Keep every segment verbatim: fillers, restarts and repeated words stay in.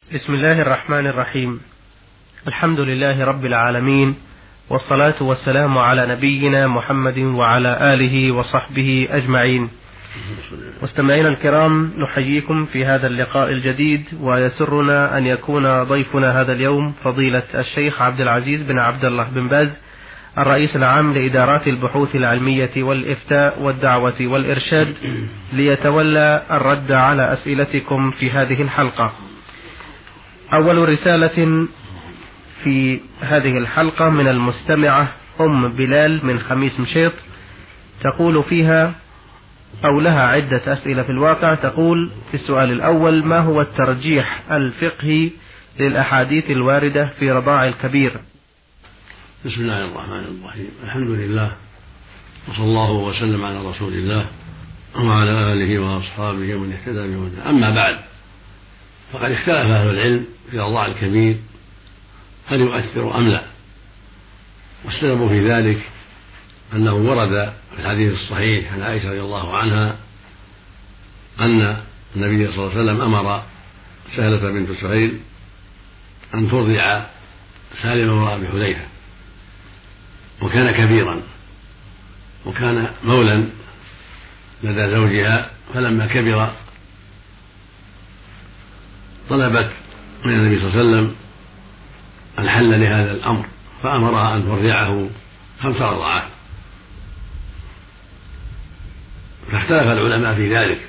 بسم الله الرحمن الرحيم. الحمد لله رب العالمين، والصلاة والسلام على نبينا محمد وعلى آله وصحبه أجمعين. مستمعينا الكرام، نحييكم في هذا اللقاء الجديد، ويسرنا أن يكون ضيفنا هذا اليوم فضيلة الشيخ عبد العزيز بن عبد الله بن باز، الرئيس العام لإدارات البحوث العلمية والإفتاء والدعوة والإرشاد، ليتولى الرد على أسئلتكم في هذه الحلقة. أول رسالة في هذه الحلقة من المستمعة أم بلال من خميس مشيط، تقول فيها أو لها عدة أسئلة في الواقع. تقول في السؤال الأول: ما هو الترجيح الفقهي للأحاديث الواردة في رضاع الكبير؟ بسم الله الرحمن الرحيم. الحمد لله، وصلى الله وسلم على رسول الله وعلى آله وأصحابه ومن اهتدى بهداه. أما بعد، فقد اختلف أهل العلم في رضاع الكبير هل يؤثر أم لا، والسبب في ذلك أنه ورد في الحديث الصحيح عن عائشة رضي الله عنها أن النبي صلى الله عليه وسلم أمر سهلة بنت سهيل أن ترضع سالم وأبي حذيفة، وكان كبيرا وكان مولا لدى زوجها، فلما كبر طلبت من النبي صلى الله عليه وسلم الحل لهذا الأمر، فأمرها أن ترضعه خمس رضعات. فاختلف العلماء في ذلك،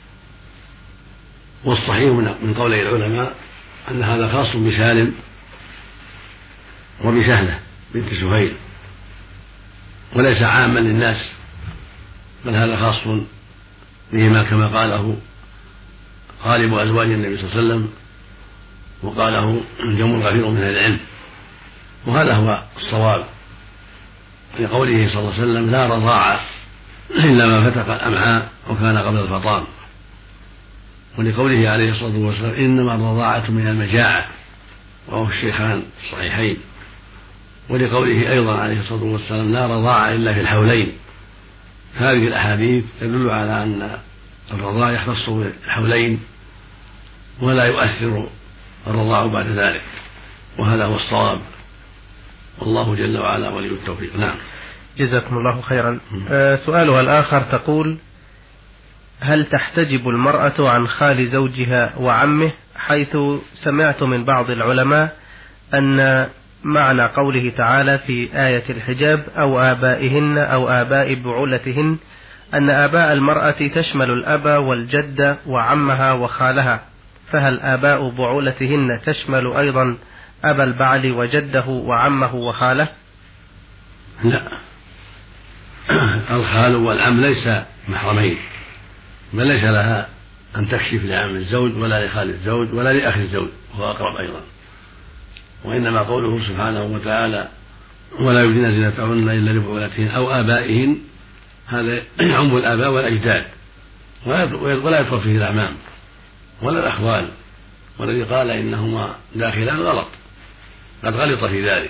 والصحيح من قولي العلماء أن هذا خاص بسالم وبسهلة بنت سهيل، وليس عاما للناس، بل هذا خاص بهما كما قاله غالب أزواج النبي صلى الله عليه وسلم، وقاله جمع كثير من أهل العلم، وهذا هو الصواب لقوله صلى الله عليه وسلم: لا رضاعة إلا ما فتق الأمعاء وكان قبل الفطام، ولقوله عليه الصلاة والسلام: إنما الرضاعة من المجاعة، وهو الشيخان الصحيحين، ولقوله أيضا عليه الصلاة والسلام: لا رضاعة إلا في الحولين. هذه الأحاديث تدل على أن الرضاع يختص بالحولين ولا يؤثر الرضاع بعد ذلك، وهذا هو الصواب، والله جل وعلا ولي التوفيق. نعم، جزاكم الله خيرا. آه سؤالها الآخر تقول: هل تحتجب المرأة عن خال زوجها وعمه؟ حيث سمعت من بعض العلماء أن معنى قوله تعالى في آية الحجاب أو آبائهن أو آباء بعولتهن أن آباء المرأة تشمل الأب والجد وعمها وخالها، فهل آباء بعولتهن تشمل أيضا أبا البعل وجده وعمه وخاله؟ لا، الخال والعم ليس محرمين، بل ليس لها أن تكشف لعم الزوج ولا لخال الزوج ولا لأخ الزوج، وهو أقرب أيضا. وإنما قوله سبحانه وتعالى: ولا يبدين زينتهن إلا لبعولتهن أو آبائهن، هذا يعم الآباء والأجداد، ولا يدخل فيه الأعمام ولا الأخوال، والذي قال إنهما داخلان غلط، قد غلط في ذلك.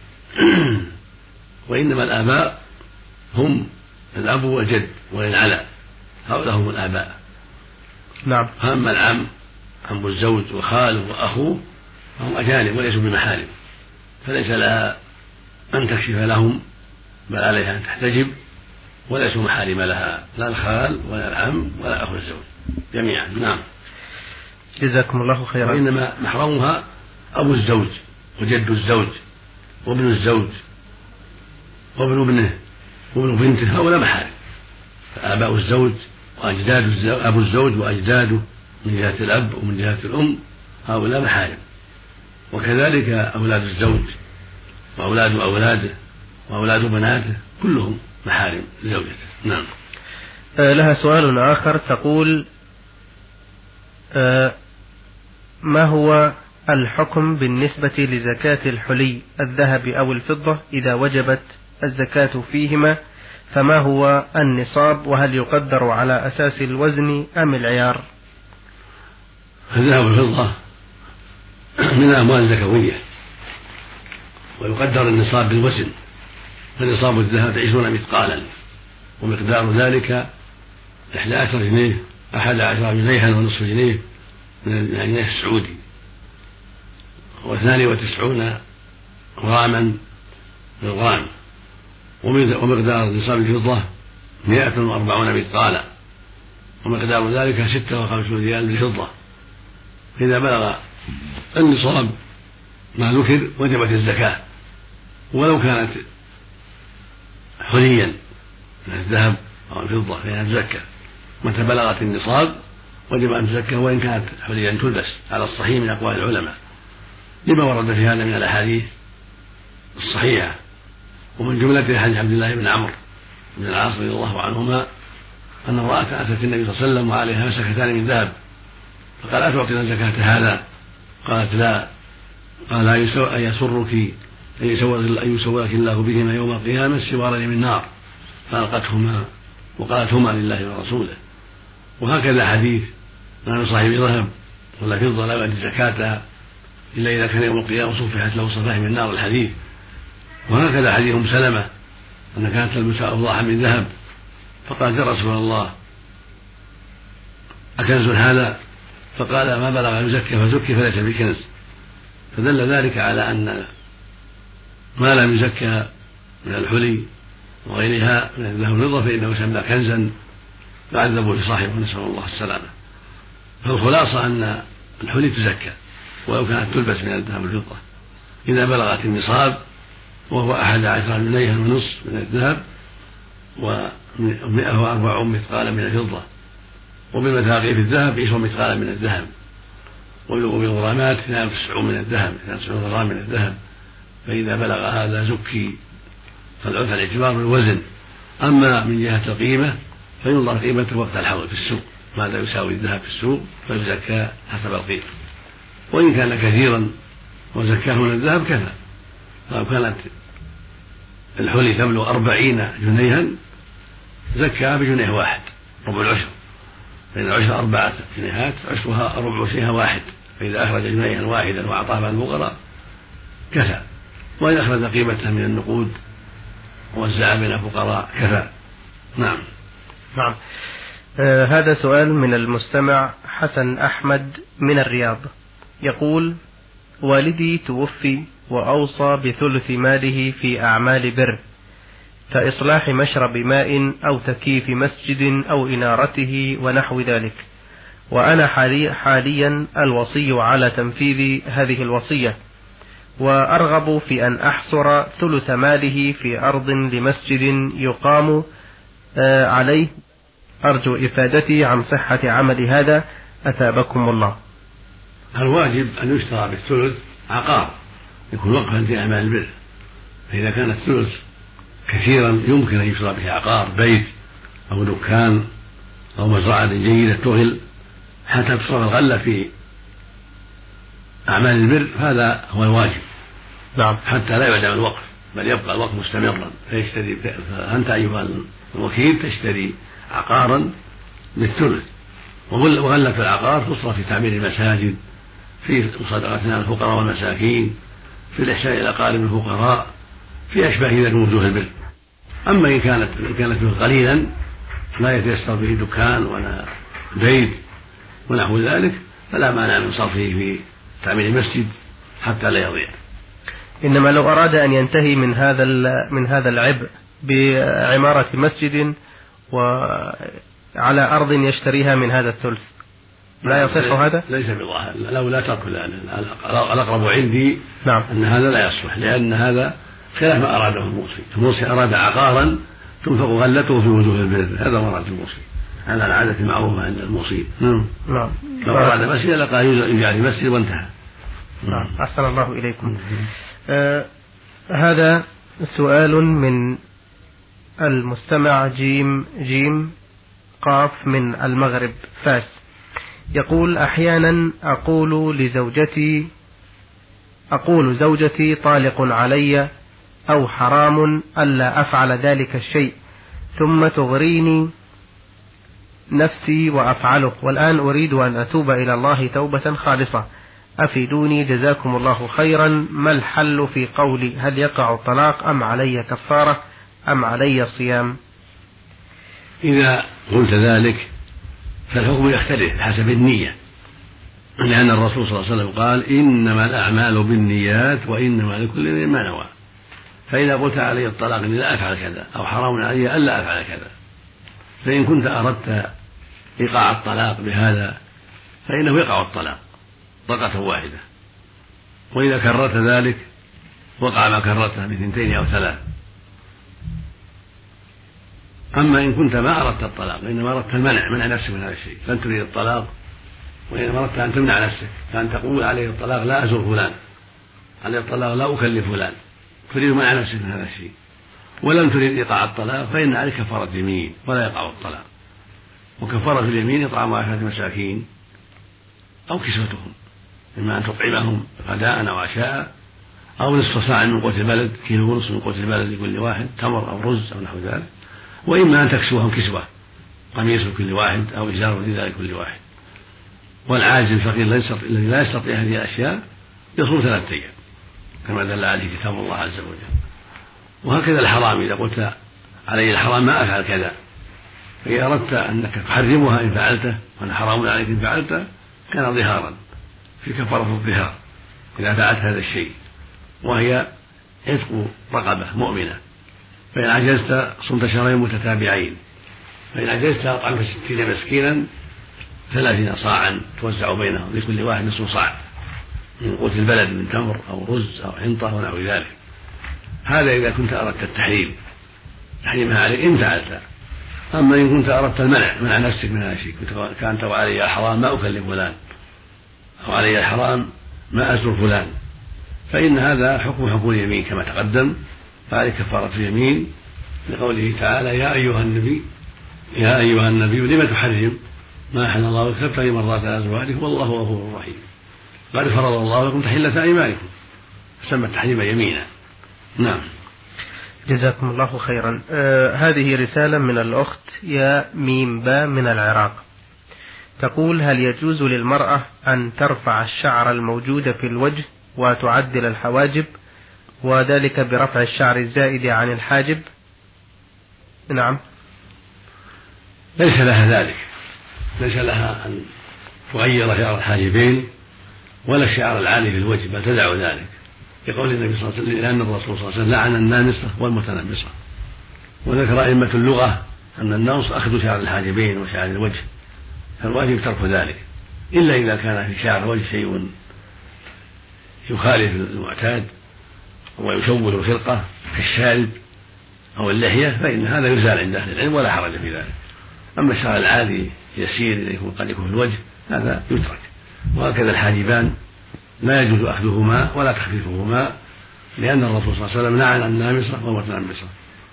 وإنما الآباء هم الأب والجد والعلى، هؤلاء هم الآباء. نعم. أما العم، عم الزوج وخاله وأخوه، فهم أجانب وليسوا بمحارم، فليس لها أن تكشف لهم، بل عليها أن تحتجب، وليسوا محارم لها، لا الخال ولا العم ولا أخو الزوج جميعا. نعم، جزاكم الله خيرا. وإنما محرمها أبو الزوج وجد الزوج وابن الزوج وابن ابنه وابن بنته، هؤلاء محارم. فآباء الزوج وأجداد أبو الزوج وأجداده من جهة الأب ومن جهة الأم، هؤلاء محارم، وكذلك أولاد الزوج وأولاد أولاده وأولاد بناته كلهم محارم لزوجته. نعم. آه لها سؤال آخر تقول: آه ما هو الحكم بالنسبة لزكاة الحلي الذهب أو الفضة إذا وجبت الزكاة فيهما؟ فما هو النصاب، وهل يقدر على أساس الوزن أم العيار؟ الذهب والفضة من الأموال الزكوية، ويقدر النصاب بالوزن، فنصاب الذهب عشرون مثقالا، ومقدار ذلك إحدى عشر جنيه أحد عشر جنيها ونصف جنيه من الجنيه السعودي، واثنان وتسعون غراما بالغرام، ومقدار نصاب الفضة مائة وأربعون مثقالا، ومقدار ذلك ستة وخمسون ريال بالفضة. إذا بلغ النصاب ما ذكر وجبت الزكاة، ولو كانت حليا من الذهب أو الفضة فإنها تزكى. متى بلغت النصاب وجب أن تزكى وإن كانت حليا تلبس على الصحيح من أقوال العلماء، لما ورد في هذا من الأحاديث الصحيحة. ومن جملة حديث عبد الله بن عمرو بن العاص رضي الله عنهما أن امرأة أتت النبي صلى الله عليه وسلم وعليها مسكتان من ذهب، فقال أتعطينا زكاة هذا؟ قالت لا. قال أيسرك أن يسورك الله بهما يوم القيامة سوارين من نار؟ فألقتهما وقالتهما لله ورسوله. وهكذا حديث ما من صاحب ذهب ولا فضة لا يؤدي زكاتها إلا إذا كان يوم القيامة صفحت له صفائح من نار الحديث. وهكذا حديث أم سلمة أن كانت تلبس أوضاعا من ذهب، فقالت يا رسول الله أكنز هذا؟ فقال ما بلغ يزكى فزكي فليس بكنز. فدل ذلك على أن ما لم يزكى من الحلي وغيرها من الذهب والفضة فإنه يسمى كنزا يعذب في صاحبه، نسأل الله السلامة. فالخلاصة أن الحلي تزكى ولو كانت تلبس من الذهب والفضة إذا بلغت النصاب، وهو أحد عشر جنيها ونصف من الذهب ومائة وأربع مثقالا من الفضة، وبالمثاقيل في الذهب عشرون مثقالا من الذهب، وبالغرامات اثنان وتسعون من الذهب اثنان وتسعون غرام من الذهب. فإذا بلغ هذا زكي. فالاعتبار بالوزن. أما من جهة القيمة فينظر قيمته وقت الحول في السوق، ماذا يساوي الذهب في السوق فيزكى حسب القيمة. وإن كان كثيرا وزكاه من الذهب كفى. لو كانت الحلي تبلغ أربعين جنيها زكى بجنيه واحد ربع العشر، فإن العشر أربعة جنيهات عشرها ربع عشرها واحد، فإذا أخرج جنيها واحدا وأعطاها الفقراء كفى. وإن أخرج قيمتها من النقود ووزع بين الفقراء كفى. نعم. نعم. آه هذا سؤال من المستمع حسن أحمد من الرياض، يقول: والدي توفي وأوصى بثلث ماله في أعمال بر كإصلاح مشرب ماء أو تكييف مسجد أو إنارته ونحو ذلك، وأنا حالي حاليا الوصي على تنفيذ هذه الوصية، وأرغب في أن أحصر ثلث ماله في أرض لمسجد يقام آه عليه. أرجو إفادتي عن صحة عمل هذا، أثابكم الله. الواجب أن يشترى بالثلث عقار يكون وقفا في أعمال البر، فإذا كان الثلث كثيرا يمكن أن يشترى به عقار بيت أو دكان أو مزرعة جيدة تغل حتى تصرف الغلة في أعمال البر، هذا هو الواجب. نعم. حتى لا يعدم الوقف بل يبقى الوقف مستمرا. فيشتري فأنت أيها الوكيل تشتري عقارا بالثلث، وغلة العقار تصرف في تعمير المساجد، في مصادقتنا الفقراء والمساكين، في الإحسان إلى أقارب الفقراء، في أشباه ذلك من وجوه البر. أما إن كانت إن كانت قليلا لا يتيسر به دكان ولا بيت ونحو ذلك فلا مانع من صرفه في تعمير المسجد حتى لا يضيع. إنما لو أراد أن ينتهي من هذا من هذا العبء بعمارة مسجد وعلى أرض يشتريها من هذا الثلث لا يصح هذا؟ ليس بظاهر، لو لا ترك الأقرب عندي نعم. أن هذا لا يصح، لأن هذا خلاف ما أراده الموصي. الموصي أراد عقارا تنفق غلته في وجوه البر، هذا مراد الموصي على العادة المعروفة عند الموصي. نعم. نعم. لو أراد مسجد لقى يجعل مسجد وانتهى. نعم. أحسن الله إليكم. آه هذا سؤال من المستمع جيم جيم قاف من المغرب فاس، يقول: أحيانا أقول لزوجتي أقول زوجتي طالق علي أو حرام ألا أفعل ذلك الشيء، ثم تغريني نفسي وأفعله، والآن أريد أن أتوب إلى الله توبة خالصة، أفيدوني جزاكم الله خيرا، ما الحل في قولي؟ هل يقع الطلاق أم علي كفارة أم علي صيام؟ إذا قلت ذلك فالحكم يختلف حسب النية. لأن الرسول صلى الله عليه وسلم قال إنما الأعمال بالنيات وإنما لكل امرئ ما نوى. فإذا قلت علي الطلاق إني لا أفعل كذا أو حرام علي ألا أفعل كذا، فإن كنت أردت إيقاع الطلاق بهذا فإنه يقع الطلاق طلقة واحدة، وإذا كررت ذلك وقع ما كررته بثنتين أو ثلاث. أما إن كنت ما أردت الطلاق وإنما أردت المنع، منع نفسك من هذا الشيء، لن تريد الطلاق وإنما أردت أن تمنع نفسك، كأن تقول عليه الطلاق لا أزور فلان، عليه الطلاق لا أكلف فلان، تريد منع نفسك من هذا الشيء ولم تريد إيقاع الطلاق، فإن عليك كفارة يمين ولا يقع الطلاق. وكفارة اليمين إطعام عشرة مساكين أو كسوتهم، إما أن تطعمهم غداء أو عشاء أو نصف صاع من قوت البلد، كيلو ونصف من قوت البلد لكل واحد، تمر أو رز أو نحو ذلك، وإما أن تكسوهم كسوة، قميص لكل واحد أو إزار لذلك كل واحد. والعاجز الفقير الذي لا يستطيع هذه الأشياء يصوم ثلاثة أيام كما دل عليه كتاب الله عز وجل. وهكذا الحرام، إذا قلت علي الحرام ما أفعل كذا، فإذا أردت أنك تحرمها إن فعلته وأنا حرام عليك إن فعلته كان ظهارا في كفارة الظهار إذا فعلت هذا الشيء، وهي عتق رقبة مؤمنة. فإن عجزت صمت شهرين متتابعين، فإن عجزت أطعمت ستين مسكينا ثلاثين صاعا توزع بينهم لكل واحد نصف صاع من قوت البلد من تمر أو رز أو حنطة ونحو ذلك. هذا إذا كنت أردت التحريم تحريمها عليك إن فعلت. أما إن كنت أردت المنع، منع نفسك من هذا الشيء، كانت وعلي الحرام ما أكلم فلان أو علي الحرام ما أزور فلان، فإن هذا حكم حكم اليمين كما تقدم، فعليك كفارة اليمين لقوله تعالى يا أيها النبي يا أيها النبي لم تحرم ما أحل الله لك تبتغي مرضات أزواجك والله غفور رحيم، قد فرض الله لكم تحلة أيمانكم، فسمى التحريم يمينا. نعم. جزاكم الله خيرا. آه هذه رسالة من الأخت يا ميم با من العراق، تقول هل يجوز للمرأة أن ترفع الشعر الموجود في الوجه وتعدل الحواجب وذلك برفع الشعر الزائد عن الحاجب؟ نعم. ليس لها ذلك، ليس لها أن تغير شعر الحاجبين ولا الشعر العالي في الوجه، بل تدع ذلك يقول النبي صلى الله عليه وسلم لأن الرسول صلى الله عليه وسلم لعن النامصة والمتنمصة. وذكر أئمة اللغة أن النمص أخذ شعر الحاجبين وشعر الوجه، فالواجب ترك ذلك إلا إذا كان في شعر الوجه شيء يخالف المعتاد ويشوه الخلقة كالشارب أو اللحية، فإن هذا يزال عند أهل العلم ولا حرج في ذلك. أما الشعر العادي يسير يكون قد يكون في الوجه هذا يترك. وهكذا الحاجبان لا يجوز أخذهما ولا تخفيفهما، لأن الرسول صلى الله عليه وسلم لعن النامصة والمتنمصة.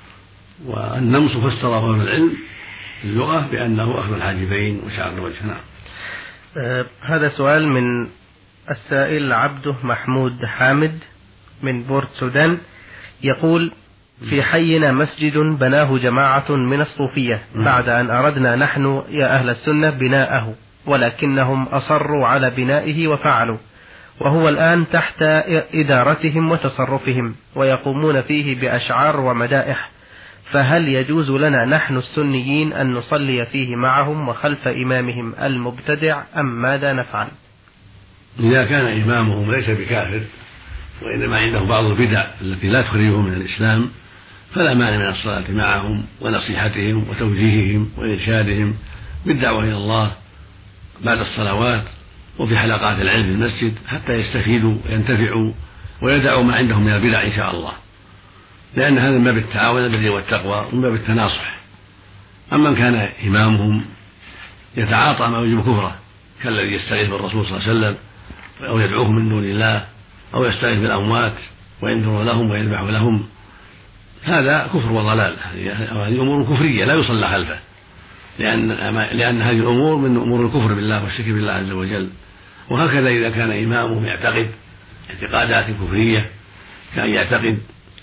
والنمص فسره أهل العلم اللغة بأنه أخذ الحاجبين وشعر الوجه. نعم. آه هذا سؤال من السائل عبده محمود حامد من بورت سودان، يقول في حينا مسجد بناه جماعة من الصوفية بعد أن أردنا نحن يا أهل السنة بناءه، ولكنهم أصروا على بنائه وفعلوا، وهو الآن تحت إدارتهم وتصرفهم ويقومون فيه بأشعار ومدائح، فهل يجوز لنا نحن السنيين أن نصلي فيه معهم وخلف إمامهم المبتدع أم ماذا نفعل؟ إذا كان إمامهم ليس بكافر وإنما عنده بعض البدع التي لا تخرجه من الإسلام فلا مانع من الصلاة معهم ونصيحتهم وتوجيههم وإرشادهم بالدعوة إلى الله بعد الصلوات وفي حلقات العلم في المسجد حتى يستفيدوا وينتفعوا ويدعوا ما عندهم من البدع إن شاء الله، لأن هذا من باب التعاون البر والتقوى ومن باب التناصح. أما كان إمامهم يتعاطى ما يوجب كفره كالذي يستغيث بالرسول صلى الله عليه وسلم أو يدعوهم من دون الله أو يستغيث بالأموات وينذر لهم ويذبح لهم، هذا كفر وضلال، هذه أمور كفرية لا يصلى خلفه، لأن, لأن هذه الأمور من أمور الكفر بالله والشرك بالله عز وجل. وهكذا إذا كان إمامهم يعتقد اعتقادات كفرية كان يعتقد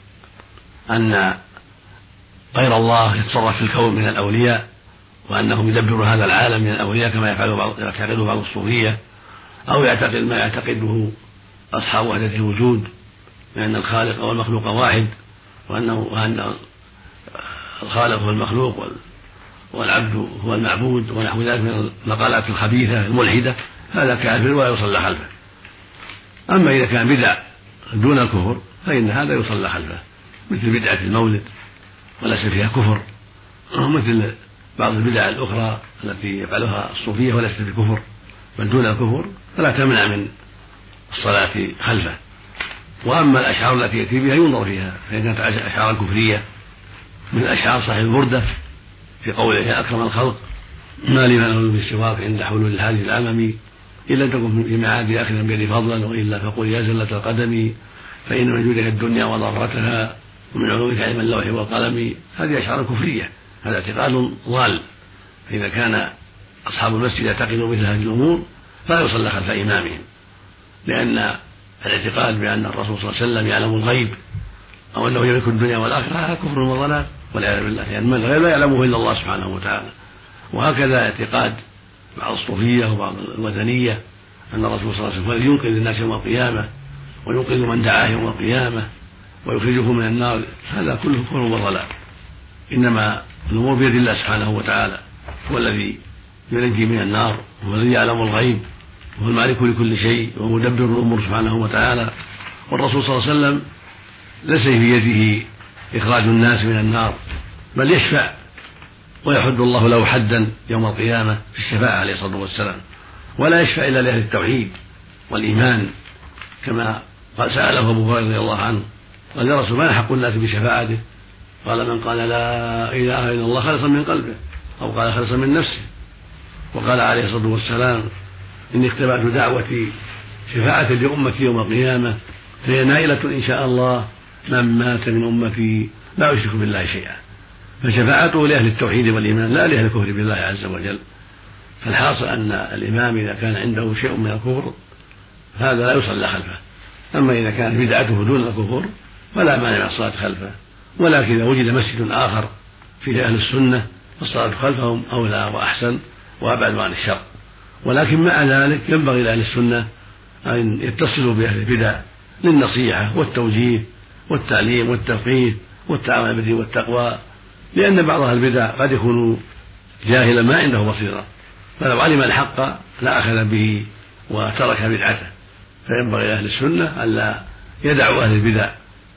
أن غير الله يتصرف في الكون من الأولياء وأنهم يدبرون هذا العالم من الأولياء كما يعتقده بعض الصوفية، أو يعتقد ما يعتقده أصحاب وحدة الوجود بأن الخالق والمخلوق واحد وأنه وأن الخالق هو المخلوق والعبد هو المعبود ونحو ذلك من المقالات الخبيثة الملحدة، هذا كافر ولا يصلى خلفه. أما إذا كان بدع دون الكفر فإن هذا يصلى خلفه، مثل بدعة المولد وليس فيها كفر، مثل بعض البدع الأخرى التي يفعلها الصوفية وليست بكفر بل دون الكفر، فلا تمنع من الصلاة خلفه. وأما الأشعار التي يأتي بها ينظر فيها، فإن كانت أشعارا كفرية من أشعار صاحب البردة في قوله يا أكرم الخلق ما لي من بالسواك عند حلول الحادث العممي إلا أن تكن في معادي آخذا بيدي فضلا وإلا فقل يا زلة القدم فإن من جودك الدنيا وضرتها ومن علومك علم اللوح والقلم. هذه أشعار كفرية، هذا اعتقاد ضال. فإذا كان أصحاب المسجد يعتقدوا مثل هذه الأمور فلا يصلى خلف إمامهم، لأن الاعتقاد بأن الرسول صلى الله عليه وسلم يعلم الغيب أو أنه يملك الدنيا والآخرة هذا كفر وضلال والعياذ بالله، لأن يعني الغيب لا يعلمه إلا الله سبحانه وتعالى. وهكذا اعتقاد بعض الصوفية وبعض الوثنية أن الرسول صلى الله عليه وسلم ينقذ الناس يوم القيامة وينقذ من دعاه يوم القيامة ويخرجه من النار، هذا كله كفر وضلال. إنما الأمور بيد الله سبحانه وتعالى، هو الذي ينجي من النار، هو الذي يعلم الغيب، وهو المالك لكل شيء ومدبر الأمور سبحانه وتعالى. والرسول صلى الله عليه وسلم ليس في يده إخراج الناس من النار، بل يشفع ويحد الله له حدا يوم القيامة في الشفاعة عليه الصلاة والسلام، ولا يشفع إلا لأهل التوحيد والإيمان، كما قال سأله أبو هريرة رضي الله عنه قال يا رسول ما حق الناس بشفاعته؟ قال من قال لا إله إلا الله خلصا من قلبه أو قال خلصا من نفسه. وقال عليه الصلاة والسلام إني اختبأت دعوتي شفاعة لأمتي يوم القيامة فهي نائلة إن شاء الله من مات من أمتي لا يشرك بالله شيئا. فشفاعته لأهل التوحيد والإيمان لا لأهل الكفر بالله عز وجل. فالحاصل أن الإمام إذا كان عنده شيء من الكفر هذا لا يصلى خلفه. أما إذا كان بدعته دون الكفر فلا مانع من الصلاة خلفه، ولكن إذا وجد مسجد آخر فيه أهل السنة فالصلاة خلفهم أولى وأحسن وأبعد عن الشر. ولكن مع ذلك ينبغي لأهل السنة أن يتصلوا بأهل البدع للنصيحة والتوجيه والتعليم والتفقيه والتعاون بالبر والتقوى، لأن بعض أهل البدع قد يكون جاهلا ما عنده بصيرة، فلو علم الحق لا أخذ به وترك بدعته. فينبغي لأهل السنة ألا يدعوا أهل البدع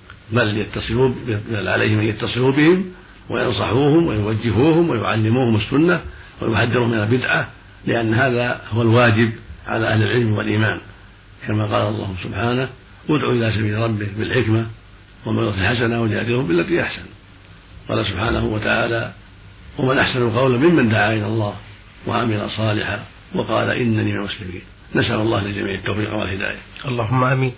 بل يتصلوا بل عليهم أن يتصلوا بهم وينصحوهم ويوجهوهم ويعلموهم السنة ويحذرهم من البدعة، لأن هذا هو الواجب على أهل العلم والإيمان، كما قال الله سبحانه ادع إلى سبيل ربك بالحكمة وموعظة حسنة وجادلهم بالتي أحسن. قال سبحانه وتعالى ومن أحسن قولا ممن دعا إلى الله وعمل صالحا وقال إنني من المسلمين. نسأل الله لجميع التوفيق والهداية. اللهم آمين.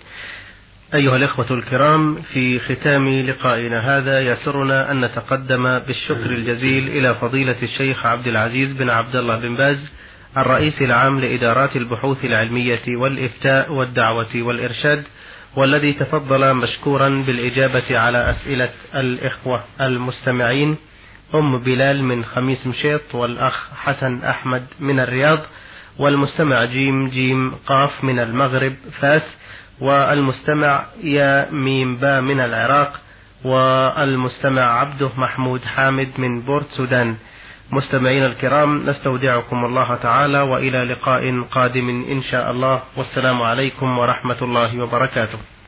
أيها الإخوة الكرام، في ختام لقائنا هذا يسرنا أن نتقدم بالشكر الجزيل إلى فضيلة الشيخ عبد العزيز بن عبد الله بن باز الرئيس العام لإدارات البحوث العلمية والإفتاء والدعوة والإرشاد، والذي تفضل مشكورا بالإجابة على أسئلة الإخوة المستمعين أم بلال من خميس مشيط، والأخ حسن أحمد من الرياض، والمستمع جيم جيم قاف من المغرب فاس، والمستمع يا ميم با من العراق، والمستمع عبده محمود حامد من بورت سودان. مستمعين الكرام، نستودعكم الله تعالى وإلى لقاء قادم إن شاء الله، والسلام عليكم ورحمة الله وبركاته.